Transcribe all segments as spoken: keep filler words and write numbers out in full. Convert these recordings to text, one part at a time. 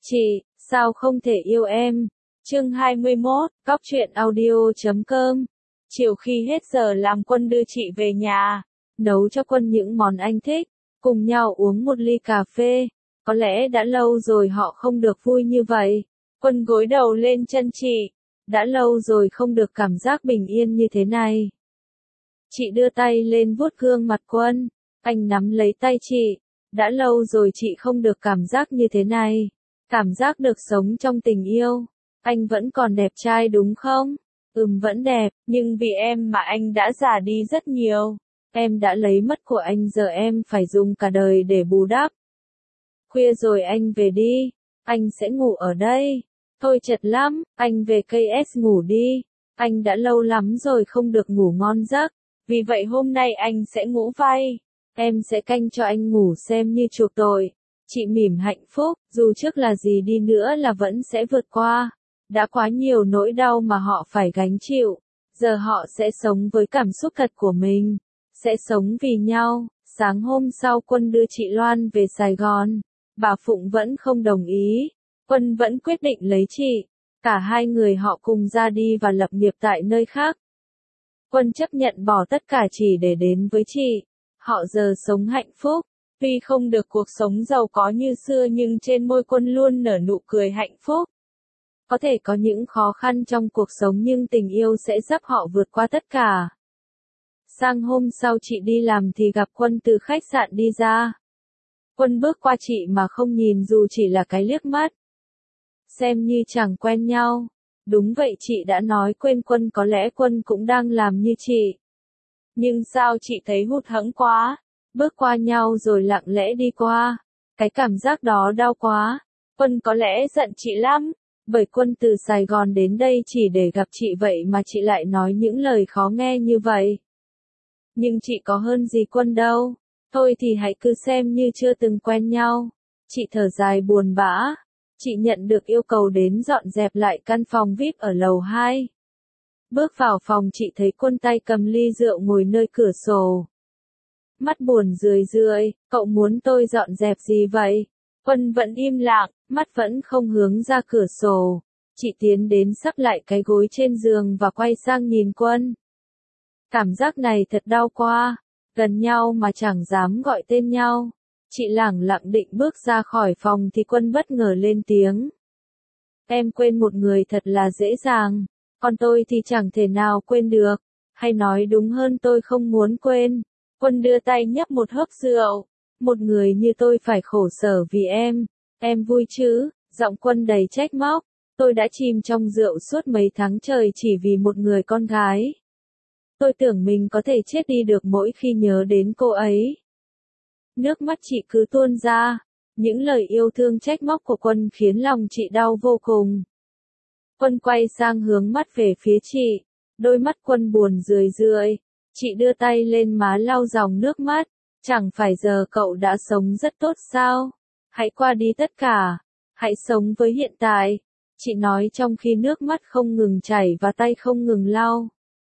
Chị, sao không thể yêu em? Chương hai mươi mốt, cóc truyện audio chấm com. Chiều khi hết giờ làm Quân đưa chị về nhà, nấu cho Quân những món anh thích, cùng nhau uống một ly cà phê. Có lẽ đã lâu rồi họ không được vui như vậy. Quân gối đầu lên chân chị. Đã lâu rồi không được cảm giác bình yên như thế này. Chị đưa tay lên vuốt gương mặt Quân. Anh nắm lấy tay chị. Đã lâu rồi chị không được cảm giác như thế này. Cảm giác được sống trong tình yêu. Anh vẫn còn đẹp trai đúng không? Ừm vẫn đẹp, nhưng vì em mà anh đã già đi rất nhiều. Em đã lấy mất của anh, giờ em phải dùng cả đời để bù đắp. Khuya rồi anh về đi. Anh sẽ ngủ ở đây. Thôi chật lắm, anh về cây ét ngủ đi. Anh đã lâu lắm rồi không được ngủ ngon giấc. Vì vậy hôm nay anh sẽ ngủ vay. Em sẽ canh cho anh ngủ xem như chuộc tội. Chị mỉm hạnh phúc, dù trước là gì đi nữa là vẫn sẽ vượt qua. Đã quá nhiều nỗi đau mà họ phải gánh chịu. Giờ họ sẽ sống với cảm xúc thật của mình. Sẽ sống vì nhau. Sáng hôm sau Quân đưa chị Loan về Sài Gòn. Bà Phụng vẫn không đồng ý. Quân vẫn quyết định lấy chị. Cả hai người họ cùng ra đi và lập nghiệp tại nơi khác. Quân chấp nhận bỏ tất cả chỉ để đến với chị. Họ giờ sống hạnh phúc. Tuy không được cuộc sống giàu có như xưa nhưng trên môi Quân luôn nở nụ cười hạnh phúc. Có thể có những khó khăn trong cuộc sống nhưng tình yêu sẽ giúp họ vượt qua tất cả. Sang hôm sau chị đi làm thì gặp Quân từ khách sạn đi ra. Quân bước qua chị mà không nhìn dù chỉ là cái liếc mắt. Xem như chẳng quen nhau. Đúng vậy, chị đã nói quên Quân, có lẽ Quân cũng đang làm như chị. Nhưng sao chị thấy hụt hẫng quá. Bước qua nhau rồi lặng lẽ đi qua. Cái cảm giác đó đau quá. Quân có lẽ giận chị lắm. Bởi Quân từ Sài Gòn đến đây chỉ để gặp chị, vậy mà chị lại nói những lời khó nghe như vậy. Nhưng chị có hơn gì Quân đâu. Thôi thì hãy cứ xem như chưa từng quen nhau. Chị thở dài buồn bã. Chị nhận được yêu cầu đến dọn dẹp lại căn phòng vi ai pi ở lầu hai. Bước vào phòng chị thấy Quân tay cầm ly rượu ngồi nơi cửa sổ. Mắt buồn rười rượi, cậu muốn tôi dọn dẹp gì vậy? Quân vẫn im lặng, mắt vẫn không hướng ra cửa sổ. Chị tiến đến sắp lại cái gối trên giường và quay sang nhìn Quân. Cảm giác này thật đau quá, gần nhau mà chẳng dám gọi tên nhau. Chị lẳng lặng định bước ra khỏi phòng thì Quân bất ngờ lên tiếng. Em quên một người thật là dễ dàng, còn tôi thì chẳng thể nào quên được. Hay nói đúng hơn, tôi không muốn quên. Quân đưa tay nhấp một hớp rượu. Một người như tôi phải khổ sở vì em. Em vui chứ? Giọng Quân đầy trách móc. Tôi đã chìm trong rượu suốt mấy tháng trời chỉ vì một người con gái. Tôi tưởng mình có thể chết đi được mỗi khi nhớ đến cô ấy. Nước mắt chị cứ tuôn ra. Những lời yêu thương trách móc của Quân khiến lòng chị đau vô cùng. Quân quay sang hướng mắt về phía chị. Đôi mắt Quân buồn rười rượi. Chị đưa tay lên má lau dòng nước mắt. Chẳng phải giờ cậu đã sống rất tốt sao? Hãy qua đi tất cả. Hãy sống với hiện tại. Chị nói trong khi nước mắt không ngừng chảy và tay không ngừng lau.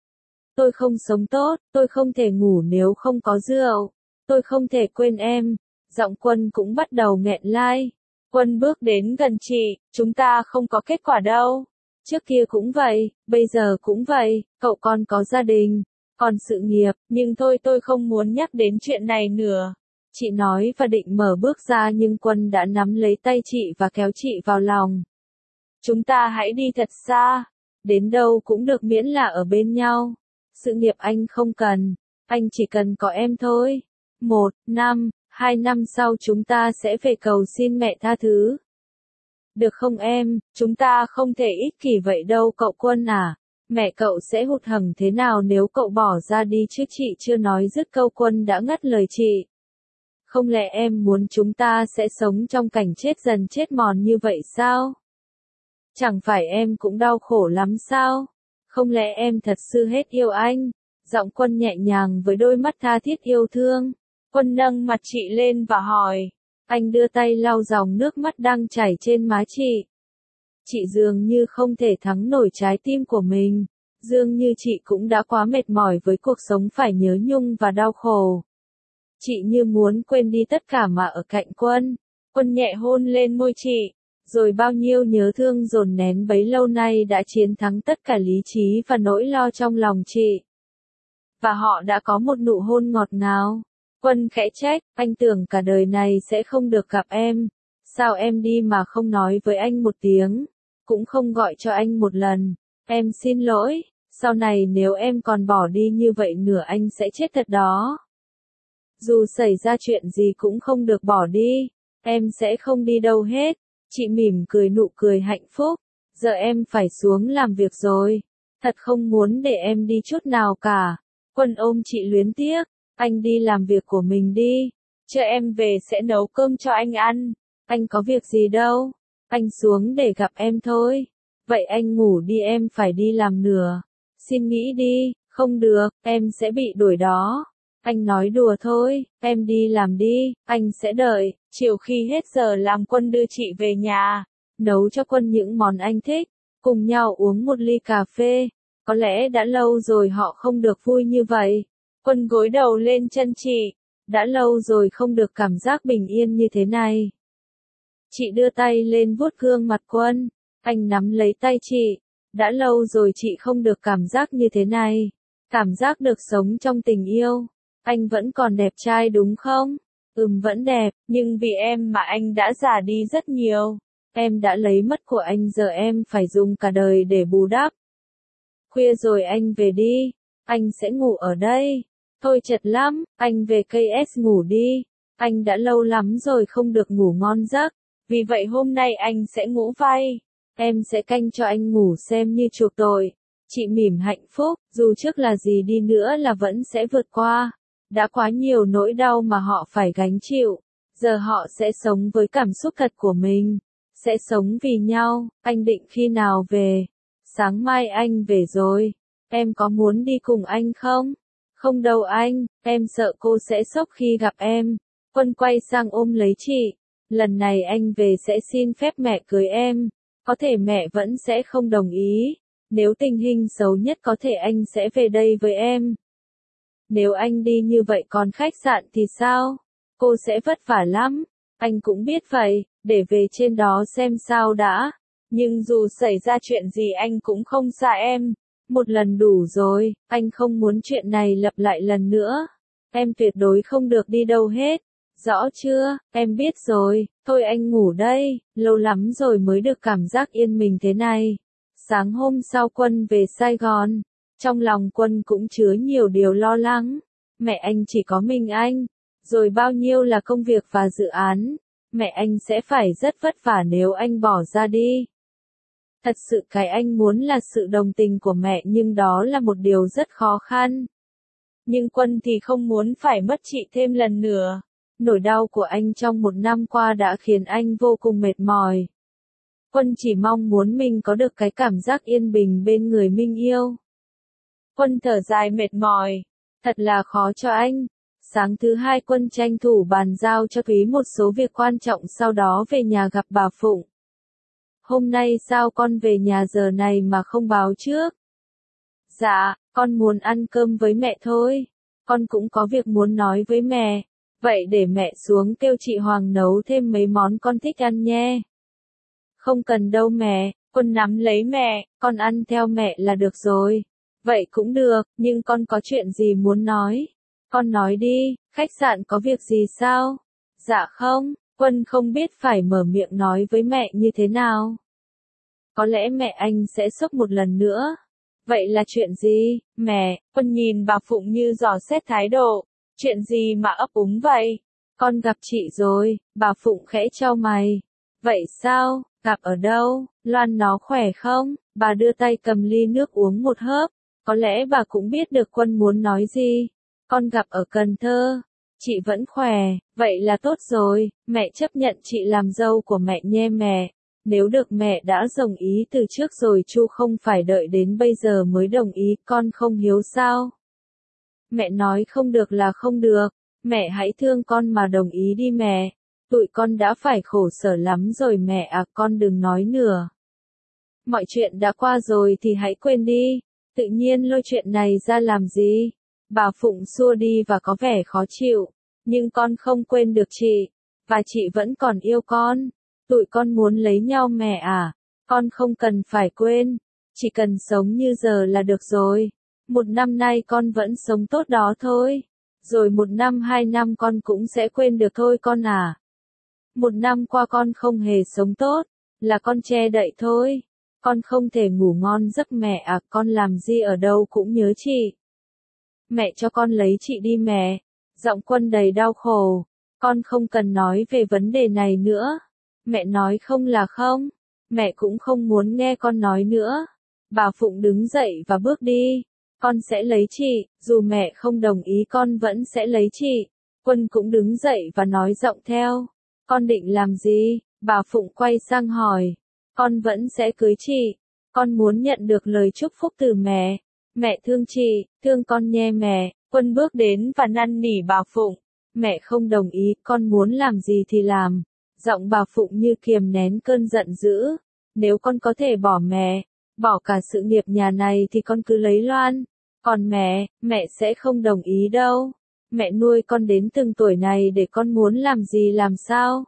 Tôi không sống tốt, tôi không thể ngủ nếu không có rượu. Tôi không thể quên em. Giọng Quân cũng bắt đầu nghẹn lai. Quân bước đến gần chị. Chúng ta không có kết quả đâu. Trước kia cũng vậy, bây giờ cũng vậy. Cậu còn có gia đình, còn sự nghiệp. Nhưng thôi, tôi không muốn nhắc đến chuyện này nữa. Chị nói và định mở bước ra nhưng Quân đã nắm lấy tay chị và kéo chị vào lòng. Chúng ta hãy đi thật xa. Đến đâu cũng được miễn là ở bên nhau. Sự nghiệp anh không cần. Anh chỉ cần có em thôi. Một năm, hai năm sau chúng ta sẽ về cầu xin mẹ tha thứ. Được không em? Chúng ta không thể ích kỷ vậy đâu cậu Quân à. Mẹ cậu sẽ hụt hẫng thế nào nếu cậu bỏ ra đi chứ. Chị chưa nói dứt câu Quân đã ngắt lời chị. Không lẽ em muốn chúng ta sẽ sống trong cảnh chết dần chết mòn như vậy sao? Chẳng phải em cũng đau khổ lắm sao? Không lẽ em thật sự hết yêu anh? Giọng Quân nhẹ nhàng với đôi mắt tha thiết yêu thương. Quân nâng mặt chị lên và hỏi. Anh đưa tay lau dòng nước mắt đang chảy trên má chị. Chị dường như không thể thắng nổi trái tim của mình. Dường như chị cũng đã quá mệt mỏi với cuộc sống phải nhớ nhung và đau khổ. Chị như muốn quên đi tất cả mà ở cạnh Quân. Quân nhẹ hôn lên môi chị. Rồi bao nhiêu nhớ thương dồn nén bấy lâu nay đã chiến thắng tất cả lý trí và nỗi lo trong lòng chị. Và họ đã có một nụ hôn ngọt ngào. Quân khẽ trách, anh tưởng cả đời này sẽ không được gặp em. Sao em đi mà không nói với anh một tiếng, cũng không gọi cho anh một lần. Em xin lỗi, sau này nếu em còn bỏ đi như vậy nữa anh sẽ chết thật đó. Dù xảy ra chuyện gì cũng không được bỏ đi, em sẽ không đi đâu hết. Chị mỉm cười nụ cười hạnh phúc. Giờ em phải xuống làm việc rồi. Thật không muốn để em đi chút nào cả. Quân ôm chị luyến tiếc. Anh đi làm việc của mình đi. Chờ em về sẽ nấu cơm cho anh ăn. Anh có việc gì đâu. Anh xuống để gặp em thôi. Vậy anh ngủ đi, em phải đi làm nữa. Xin nghĩ đi, không được, em sẽ bị đuổi đó. Anh nói đùa thôi, em đi làm đi, anh sẽ đợi. Chiều khi hết giờ làm Quân đưa chị về nhà, nấu cho Quân những món anh thích, cùng nhau uống một ly cà phê. Có lẽ đã lâu rồi họ không được vui như vậy. Quân gối đầu lên chân chị, đã lâu rồi không được cảm giác bình yên như thế này. Chị đưa tay lên vuốt gương mặt Quân, anh nắm lấy tay chị. Đã lâu rồi chị không được cảm giác như thế này, cảm giác được sống trong tình yêu. Anh vẫn còn đẹp trai đúng không? Ừm vẫn đẹp, nhưng vì em mà anh đã già đi rất nhiều. Em đã lấy mất của anh, giờ em phải dùng cả đời để bù đắp. Khuya rồi anh về đi, anh sẽ ngủ ở đây. Thôi chật lắm, anh về cây ét ngủ đi. Anh đã lâu lắm rồi không được ngủ ngon giấc, vì vậy hôm nay anh sẽ ngủ vay. Em sẽ canh cho anh ngủ xem như chuộc tội. Chị mỉm hạnh phúc, dù trước là gì đi nữa là vẫn sẽ vượt qua. Đã quá nhiều nỗi đau mà họ phải gánh chịu. Giờ họ sẽ sống với cảm xúc thật của mình. Sẽ sống vì nhau. Anh định khi nào về? Sáng mai anh về rồi. Em có muốn đi cùng anh không? Không đâu anh, em sợ cô sẽ sốc khi gặp em. Quân quay sang ôm lấy chị. Lần này anh về sẽ xin phép mẹ cưới em. Có thể mẹ vẫn sẽ không đồng ý. Nếu tình hình xấu nhất có thể anh sẽ về đây với em. Nếu anh đi như vậy còn khách sạn thì sao? Cô sẽ vất vả lắm. Anh cũng biết vậy, để về trên đó xem sao đã. Nhưng dù xảy ra chuyện gì anh cũng không xa em. Một lần đủ rồi, anh không muốn chuyện này lặp lại lần nữa. Em tuyệt đối không được đi đâu hết. Rõ chưa, em biết rồi, thôi anh ngủ đây, lâu lắm rồi mới được cảm giác yên mình thế này. Sáng hôm sau Quân về Sài Gòn, trong lòng Quân cũng chứa nhiều điều lo lắng. Mẹ anh chỉ có mình anh, rồi bao nhiêu là công việc và dự án. Mẹ anh sẽ phải rất vất vả nếu anh bỏ ra đi. Thật sự cái anh muốn là sự đồng tình của mẹ, nhưng đó là một điều rất khó khăn. Nhưng Quân thì không muốn phải mất chị thêm lần nữa. Nỗi đau của anh trong một năm qua đã khiến anh vô cùng mệt mỏi. Quân chỉ mong muốn mình có được cái cảm giác yên bình bên người mình yêu. Quân thở dài mệt mỏi. Thật là khó cho anh. Sáng thứ hai Quân tranh thủ bàn giao cho Thúy một số việc quan trọng, sau đó về nhà gặp bà Phụng. Hôm nay sao con về nhà giờ này mà không báo trước? Dạ, con muốn ăn cơm với mẹ thôi. Con cũng có việc muốn nói với mẹ. Vậy để mẹ xuống kêu chị Hoàng nấu thêm mấy món con thích ăn nhé. Không cần đâu mẹ, Quân nắm lấy mẹ, con ăn theo mẹ là được rồi. Vậy cũng được, nhưng con có chuyện gì muốn nói? Con nói đi, khách sạn có việc gì sao? Dạ không, Quân không biết phải mở miệng nói với mẹ như thế nào. Có lẽ mẹ anh sẽ sốc một lần nữa. Vậy là chuyện gì, mẹ? Quân nhìn bà Phụng như dò xét thái độ. Chuyện gì mà ấp úng vậy? Con gặp chị rồi, bà Phụng khẽ chau mày. Vậy sao, gặp ở đâu? Loan nó khỏe không? Bà đưa tay cầm ly nước uống một hớp. Có lẽ bà cũng biết được Quân muốn nói gì. Con gặp ở Cần Thơ. Chị vẫn khỏe, vậy là tốt rồi, mẹ chấp nhận chị làm dâu của mẹ nhé mẹ. Nếu được mẹ đã đồng ý từ trước rồi, Chu không phải đợi đến bây giờ mới đồng ý, con không hiếu sao? Mẹ nói không được là không được, mẹ hãy thương con mà đồng ý đi mẹ. Tụi con đã phải khổ sở lắm rồi mẹ à, con đừng nói nữa. Mọi chuyện đã qua rồi thì hãy quên đi, tự nhiên lôi chuyện này ra làm gì? Bà Phụng xua đi và có vẻ khó chịu, nhưng con không quên được chị, và chị vẫn còn yêu con. Tụi con muốn lấy nhau mẹ à? Con không cần phải quên, chỉ cần sống như giờ là được rồi. Một năm nay con vẫn sống tốt đó thôi. Rồi một năm hai năm con cũng sẽ quên được thôi con à. Một năm qua con không hề sống tốt, là con che đậy thôi. Con không thể ngủ ngon giấc mẹ à, con làm gì ở đâu cũng nhớ chị. Mẹ cho con lấy chị đi mẹ. Giọng Quân đầy đau khổ. Con không cần nói về vấn đề này nữa. Mẹ nói không là không. Mẹ cũng không muốn nghe con nói nữa. Bà Phụng đứng dậy và bước đi. Con sẽ lấy chị, dù mẹ không đồng ý con vẫn sẽ lấy chị. Quân cũng đứng dậy và nói giọng theo. Con định làm gì? Bà Phụng quay sang hỏi. Con vẫn sẽ cưới chị. Con muốn nhận được lời chúc phúc từ mẹ. Mẹ thương chị, thương con nhé mẹ. Quân bước đến và năn nỉ bà Phụng. Mẹ không đồng ý, con muốn làm gì thì làm. Giọng bà Phụng như kiềm nén cơn giận dữ. Nếu con có thể bỏ mẹ, bỏ cả sự nghiệp nhà này thì con cứ lấy Loan. Còn mẹ, mẹ sẽ không đồng ý đâu. Mẹ nuôi con đến từng tuổi này để con muốn làm gì làm sao?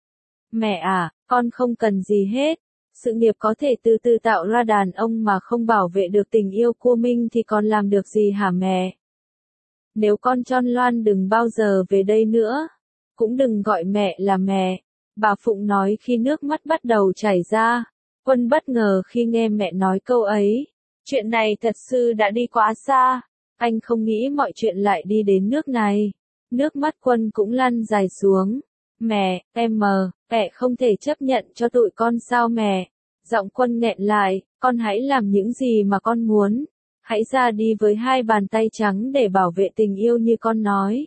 Mẹ à, con không cần gì hết. Sự nghiệp có thể từ từ tạo ra đàn ông mà không bảo vệ được tình yêu của mình thì con làm được gì hả mẹ? Nếu con cho Loan đừng bao giờ về đây nữa. Cũng đừng gọi mẹ là mẹ. Bà Phụng nói khi nước mắt bắt đầu chảy ra. Quân bất ngờ khi nghe mẹ nói câu ấy. Chuyện này thật sự đã đi quá xa. Anh không nghĩ mọi chuyện lại đi đến nước này. Nước mắt Quân cũng lăn dài xuống. Mẹ, em mờ, mẹ không thể chấp nhận cho tụi con sao mẹ? Giọng Quân nghẹn lại, con hãy làm những gì mà con muốn. Hãy ra đi với hai bàn tay trắng để bảo vệ tình yêu như con nói.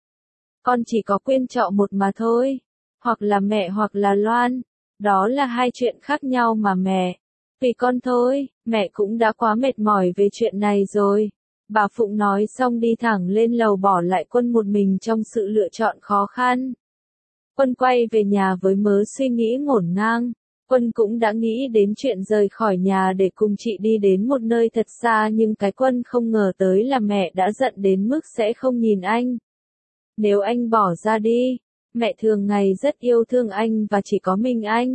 Con chỉ có quyền chọn một mà thôi. Hoặc là mẹ hoặc là Loan. Đó là hai chuyện khác nhau mà mẹ. Vì con thôi, mẹ cũng đã quá mệt mỏi về chuyện này rồi. Bà Phụng nói xong đi thẳng lên lầu bỏ lại Quân một mình trong sự lựa chọn khó khăn. Quân quay về nhà với mớ suy nghĩ ngổn ngang. Quân cũng đã nghĩ đến chuyện rời khỏi nhà để cùng chị đi đến một nơi thật xa nhưng cái Quân không ngờ tới là mẹ đã giận đến mức sẽ không nhìn anh. Nếu anh bỏ ra đi, mẹ thường ngày rất yêu thương anh và chỉ có mình anh.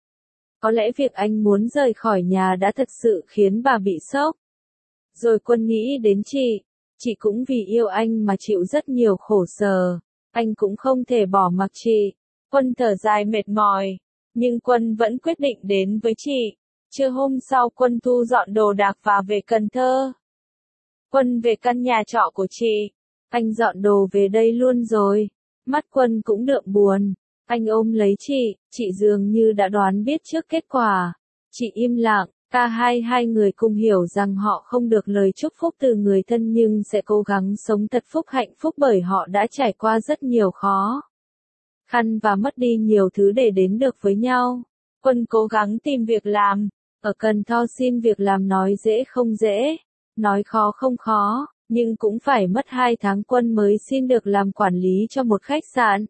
Có lẽ việc anh muốn rời khỏi nhà đã thật sự khiến bà bị sốc. Rồi Quân nghĩ đến chị. Chị cũng vì yêu anh mà chịu rất nhiều khổ sở. Anh cũng không thể bỏ mặc chị. Quân thở dài mệt mỏi. Nhưng Quân vẫn quyết định đến với chị. Trưa hôm sau Quân thu dọn đồ đạc và về Cần Thơ. Quân về căn nhà trọ của chị. Anh dọn đồ về đây luôn rồi. Mắt Quân cũng đượm buồn. Anh ôm lấy chị, chị dường như đã đoán biết trước kết quả. Chị im lặng, cả hai hai người cùng hiểu rằng họ không được lời chúc phúc từ người thân nhưng sẽ cố gắng sống thật phúc hạnh phúc bởi họ đã trải qua rất nhiều khó khăn và mất đi nhiều thứ để đến được với nhau. Quân cố gắng tìm việc làm. Ở Cần Thơ xin việc làm nói dễ không dễ, nói khó không khó, nhưng cũng phải mất hai tháng Quân mới xin được làm quản lý cho một khách sạn.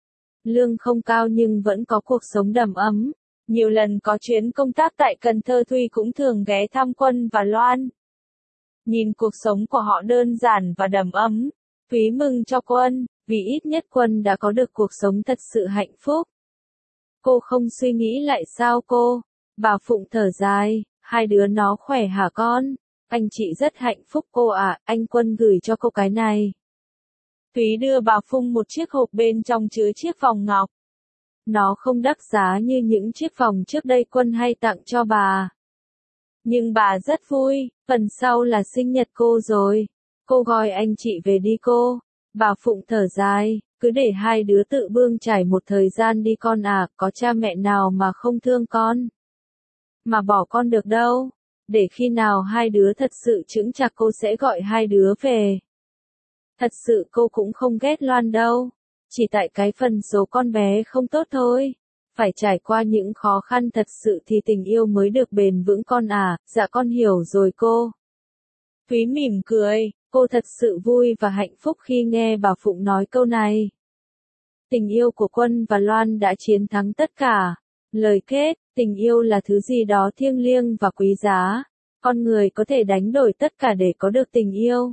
Lương không cao nhưng vẫn có cuộc sống đầm ấm. Nhiều lần có chuyến công tác tại Cần Thơ Thuy cũng thường ghé thăm Quân và Loan. Nhìn cuộc sống của họ đơn giản và đầm ấm, Thúy mừng cho Quân, vì ít nhất Quân đã có được cuộc sống thật sự hạnh phúc. Cô không suy nghĩ lại sao cô? Bà Phụng thở dài, hai đứa nó khỏe hả con? Anh chị rất hạnh phúc cô ạ, anh Quân gửi cho cô cái này. Thúy đưa bà Phụng một chiếc hộp bên trong chứa chiếc vòng ngọc. Nó không đắt giá như những chiếc vòng trước đây Quân hay tặng cho bà. Nhưng bà rất vui, phần sau là sinh nhật cô rồi. Cô gọi anh chị về đi cô. Bà Phụng thở dài, cứ để hai đứa tự bươn trải một thời gian đi con à, có cha mẹ nào mà không thương con. Mà bỏ con được đâu. Để khi nào hai đứa thật sự chững chạc cô sẽ gọi hai đứa về. Thật sự cô cũng không ghét Loan đâu. Chỉ tại cái phần số con bé không tốt thôi. Phải trải qua những khó khăn thật sự thì tình yêu mới được bền vững con à, dạ con hiểu rồi cô. Thúy mỉm cười, cô thật sự vui và hạnh phúc khi nghe bà Phụng nói câu này. Tình yêu của Quân và Loan đã chiến thắng tất cả. Lời kết, tình yêu là thứ gì đó thiêng liêng và quý giá. Con người có thể đánh đổi tất cả để có được tình yêu.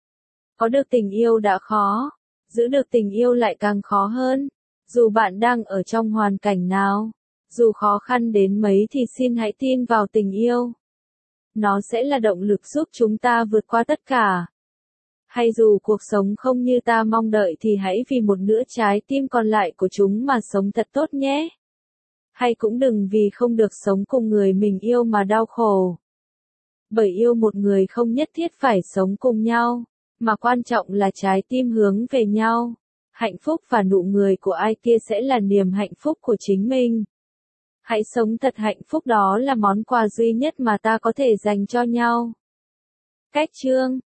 Có được tình yêu đã khó. Giữ được tình yêu lại càng khó hơn. Dù bạn đang ở trong hoàn cảnh nào. Dù khó khăn đến mấy thì xin hãy tin vào tình yêu. Nó sẽ là động lực giúp chúng ta vượt qua tất cả. Hay dù cuộc sống không như ta mong đợi thì hãy vì một nửa trái tim còn lại của chúng mà sống thật tốt nhé. Hay cũng đừng vì không được sống cùng người mình yêu mà đau khổ. Bởi yêu một người không nhất thiết phải sống cùng nhau, mà quan trọng là trái tim hướng về nhau. Hạnh phúc và nụ cười của ai kia sẽ là niềm hạnh phúc của chính mình. Hãy sống thật hạnh phúc, đó là món quà duy nhất mà ta có thể dành cho nhau. Cách chương